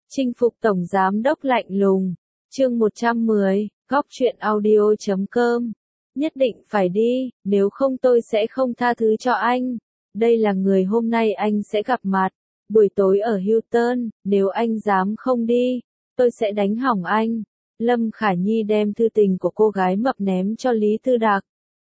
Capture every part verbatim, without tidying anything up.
Chinh phục tổng giám đốc lạnh lùng. Chương một trăm mười, góc truyện audio chấm com. Nhất định phải đi, nếu không tôi sẽ không tha thứ cho anh. Đây là người hôm nay anh sẽ gặp mặt. Buổi tối ở Hilton, nếu anh dám không đi, tôi sẽ đánh hỏng anh. Lâm Khả Nhi đem thư tình của cô gái mập ném cho Lý Tư Đạc.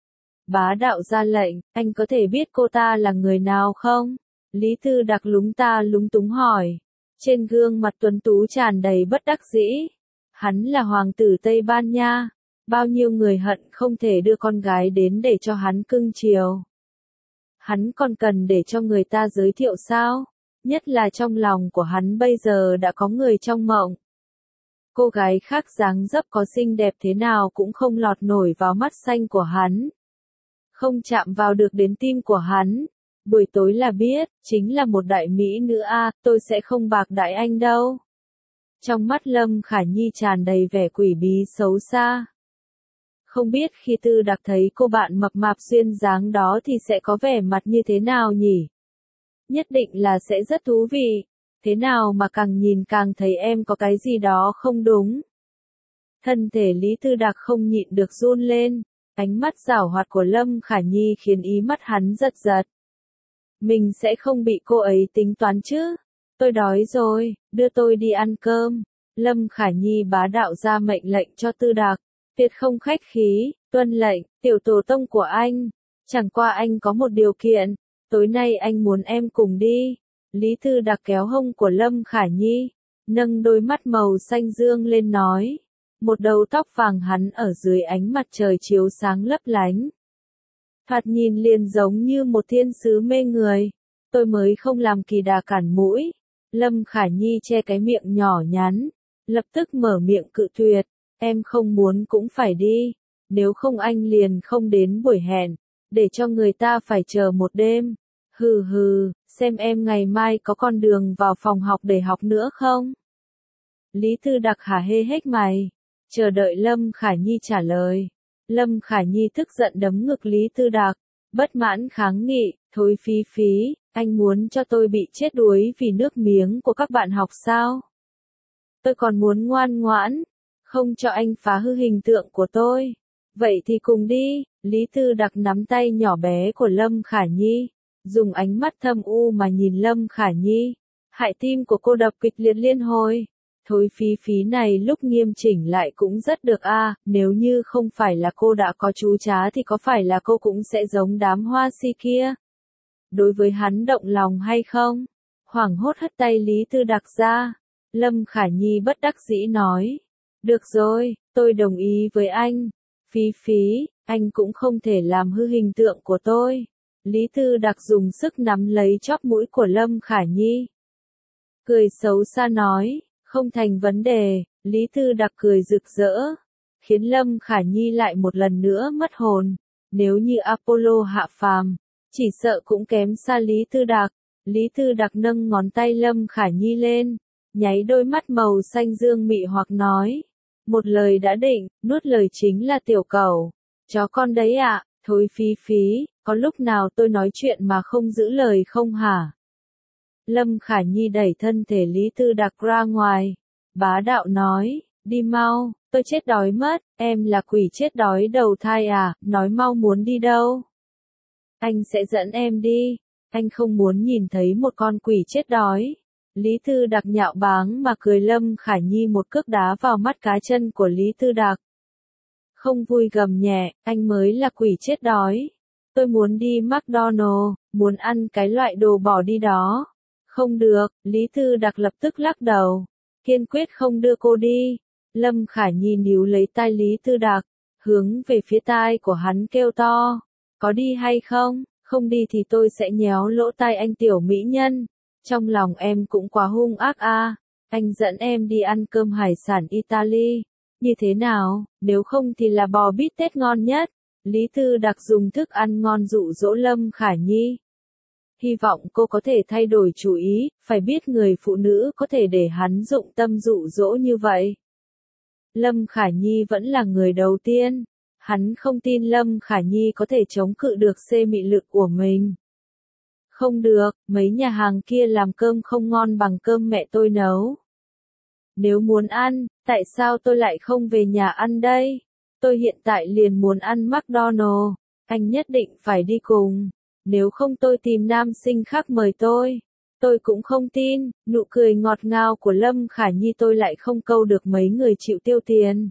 Bá đạo ra lệnh, anh có thể biết cô ta là người nào không? Lý Tư Đạc lúng ta lúng túng hỏi. Trên gương mặt tuấn tú tràn đầy bất đắc dĩ. Hắn là hoàng tử Tây Ban Nha. Bao nhiêu người hận không thể đưa con gái đến để cho hắn cưng chiều. Hắn còn cần để cho người ta giới thiệu sao? Nhất là trong lòng của hắn bây giờ đã có người trong mộng. Cô gái khác dáng dấp có xinh đẹp thế nào cũng không lọt nổi vào mắt xanh của hắn. Không chạm vào được đến tim của hắn. Buổi tối là biết, chính là một đại mỹ nữ a, tôi sẽ không bạc đãi anh đâu. Trong mắt Lâm Khả Nhi tràn đầy vẻ quỷ bí xấu xa. Không biết khi Tư Đạc thấy cô bạn mập mạp xuyên dáng đó thì sẽ có vẻ mặt như thế nào nhỉ? Nhất định là sẽ rất thú vị. Thế nào mà càng nhìn càng thấy em có cái gì đó không đúng. Thân thể Lý Tư Đạc không nhịn được run lên. Ánh mắt giảo hoạt của Lâm Khả Nhi khiến ý mắt hắn giật giật. Mình sẽ không bị cô ấy tính toán chứ. Tôi đói rồi, đưa tôi đi ăn cơm. Lâm Khả Nhi bá đạo ra mệnh lệnh cho Tư Đạc. Tuyệt không khách khí, tuân lệnh, tiểu tổ tông của anh. Chẳng qua anh có một điều kiện. Tối nay anh muốn em cùng đi. Lý Tư Đạc kéo hông của Lâm Khả Nhi. Nâng đôi mắt màu xanh dương lên nói. Một đầu tóc vàng hắn ở dưới ánh mặt trời chiếu sáng lấp lánh. Thoạt nhìn liền giống như một thiên sứ mê người. Tôi mới không làm kỳ đà cản mũi. Lâm Khả Nhi che cái miệng nhỏ nhắn. Lập tức mở miệng cự tuyệt. Em không muốn cũng phải đi. Nếu không anh liền không đến buổi hẹn. Để cho người ta phải chờ một đêm. Hừ hừ, xem em ngày mai có con đường vào phòng học để học nữa không? Lý Tư Đạc hả hê hếch mày. Chờ đợi Lâm Khả Nhi trả lời. Lâm Khả Nhi tức giận đấm ngực Lý Tư Đạc. Bất mãn kháng nghị, thôi phí phí, anh muốn cho tôi bị chết đuối vì nước miếng của các bạn học sao? Tôi còn muốn ngoan ngoãn, không cho anh phá hư hình tượng của tôi. Vậy thì cùng đi, Lý Tư Đạc nắm tay nhỏ bé của Lâm Khả Nhi, dùng ánh mắt thâm u mà nhìn Lâm Khả Nhi. Hại tim của cô đập kịch liệt liên hồi. Thôi phí phí này lúc nghiêm chỉnh lại cũng rất được a, à, nếu như không phải là cô đã có chú chá thì có phải là cô cũng sẽ giống đám hoa si kia. Đối với hắn động lòng hay không? Hoảng hốt hất tay Lý Tư Đạc ra. Lâm Khả Nhi bất đắc dĩ nói. Được rồi, tôi đồng ý với anh. Phí phí, anh cũng không thể làm hư hình tượng của tôi. Lý Tư Đạc dùng sức nắm lấy chóp mũi của Lâm Khả Nhi. Cười xấu xa nói. Không thành vấn đề, Lý Tư Đạc cười rực rỡ, khiến Lâm Khả Nhi lại một lần nữa mất hồn. Nếu như Apollo hạ phàm, chỉ sợ cũng kém xa Lý Tư Đạc. Lý Tư Đạc nâng ngón tay Lâm Khả Nhi lên, nháy đôi mắt màu xanh dương mị hoặc nói. Một lời đã định, nuốt lời chính là tiểu cẩu. Chó con đấy ạ, à, thôi phí phí, có lúc nào tôi nói chuyện mà không giữ lời không hả? Lâm Khả Nhi đẩy thân thể Lý Tư Đạc ra ngoài. Bá đạo nói, đi mau, tôi chết đói mất, em là quỷ chết đói đầu thai à, nói mau muốn đi đâu? Anh sẽ dẫn em đi, anh không muốn nhìn thấy một con quỷ chết đói. Lý Tư Đạc nhạo báng mà cười. Lâm Khả Nhi một cước đá vào mắt cá chân của Lý Tư Đạc. Không vui gầm nhẹ, anh mới là quỷ chết đói. Tôi muốn đi McDonald's, muốn ăn cái loại đồ bỏ đi đó. Không được, Lý Tư Đạc lập tức lắc đầu. Kiên quyết không đưa cô đi. Lâm Khả Nhi níu lấy tai Lý Tư Đạc, hướng về phía tai của hắn kêu to. Có đi hay không? Không đi thì tôi sẽ nhéo lỗ tai anh tiểu mỹ nhân. Trong lòng em cũng quá hung ác a. À. Anh dẫn em đi ăn cơm hải sản Italy. Như thế nào? Nếu không thì là bò bít tết ngon nhất. Lý Tư Đạc dùng thức ăn ngon dụ dỗ Lâm Khả Nhi. Hy vọng cô có thể thay đổi chủ ý, phải biết người phụ nữ có thể để hắn dụng tâm dụ dỗ như vậy. Lâm Khả Nhi vẫn là người đầu tiên. Hắn không tin Lâm Khả Nhi có thể chống cự được xê mị lực của mình. Không được, mấy nhà hàng kia làm cơm không ngon bằng cơm mẹ tôi nấu. Nếu muốn ăn, tại sao tôi lại không về nhà ăn đây? Tôi hiện tại liền muốn ăn McDonald's. Anh nhất định phải đi cùng. Nếu không tôi tìm nam sinh khác mời tôi. Tôi cũng không tin, nụ cười ngọt ngào của Lâm Khả Nhi tôi lại không câu được mấy người chịu tiêu tiền.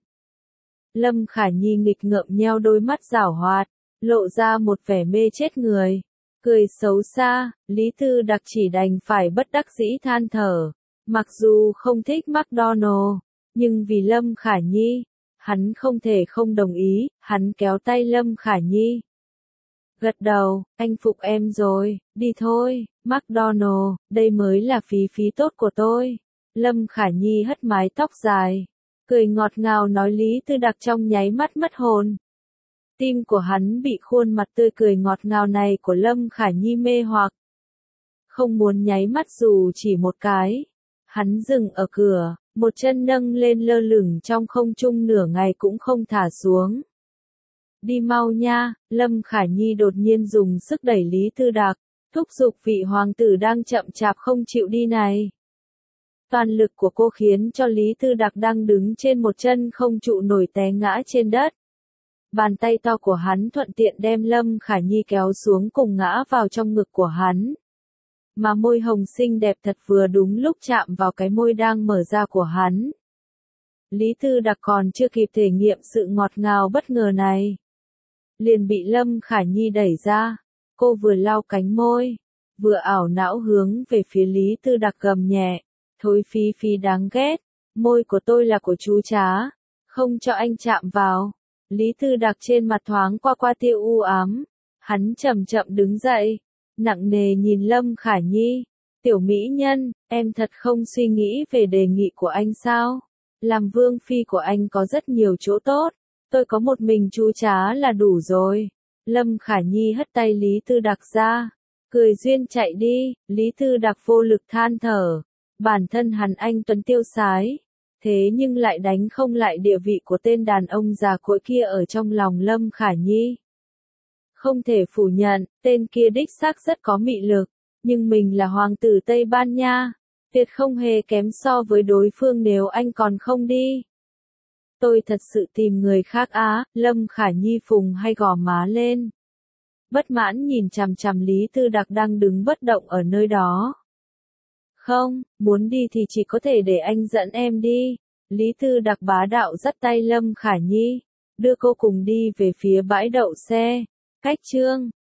Lâm Khả Nhi nghịch ngợm nheo đôi mắt giảo hoạt, lộ ra một vẻ mê chết người. Cười xấu xa, Lý Tư Đặc chỉ đành phải bất đắc dĩ than thở. Mặc dù không thích McDonald's, nhưng vì Lâm Khả Nhi, hắn không thể không đồng ý, hắn kéo tay Lâm Khả Nhi. Gật đầu, anh phục em rồi, đi thôi, McDonald's, đây mới là phí phí tốt của tôi. Lâm Khả Nhi hất mái tóc dài, cười ngọt ngào nói Lý Tư Đặc trong nháy mắt mất hồn. Tim của hắn bị khuôn mặt tươi cười ngọt ngào này của Lâm Khả Nhi mê hoặc. Không muốn nháy mắt dù chỉ một cái. Hắn dừng ở cửa, một chân nâng lên lơ lửng trong không trung nửa ngày cũng không thả xuống. Đi mau nha, Lâm Khả Nhi đột nhiên dùng sức đẩy Lý Tư Đặc, thúc giục vị hoàng tử đang chậm chạp không chịu đi này. Toàn lực của cô khiến cho Lý Tư Đặc đang đứng trên một chân không trụ nổi té ngã trên đất. Bàn tay to của hắn thuận tiện đem Lâm Khả Nhi kéo xuống cùng ngã vào trong ngực của hắn. Mà môi hồng xinh đẹp thật vừa đúng lúc chạm vào cái môi đang mở ra của hắn. Lý Tư Đặc còn chưa kịp thể nghiệm sự ngọt ngào bất ngờ này. Liền bị Lâm Khả Nhi đẩy ra. Cô vừa lau cánh môi, vừa ảo não hướng về phía Lý Tư Đặc gầm nhẹ. Thối Phi Phi đáng ghét, môi của tôi là của chú chá, không cho anh chạm vào. Lý Tư Đặc trên mặt thoáng qua qua tia u ám. Hắn chậm chậm đứng dậy, nặng nề nhìn Lâm Khả Nhi. Tiểu mỹ nhân, em thật không suy nghĩ về đề nghị của anh sao? Làm vương phi của anh có rất nhiều chỗ tốt. Tôi có một mình chú chá là đủ rồi. Lâm Khả Nhi hất tay Lý Tư Đặc ra. Cười duyên chạy đi, Lý Tư Đặc vô lực than thở. Bản thân hắn anh tuấn tiêu sái. Thế nhưng lại đánh không lại địa vị của tên đàn ông già cỗi kia ở trong lòng Lâm Khả Nhi. Không thể phủ nhận, tên kia đích xác rất có mị lực. Nhưng mình là hoàng tử Tây Ban Nha. Tuyệt không hề kém so với đối phương nếu anh còn không đi. Tôi thật sự tìm người khác á, Lâm Khả Nhi phùng hay gò má lên. Bất mãn nhìn chằm chằm Lý Tư Đặc đang đứng bất động ở nơi đó. Không, muốn đi thì chỉ có thể để anh dẫn em đi. Lý Tư Đặc bá đạo dắt tay Lâm Khả Nhi, đưa cô cùng đi về phía bãi đậu xe. Cách chương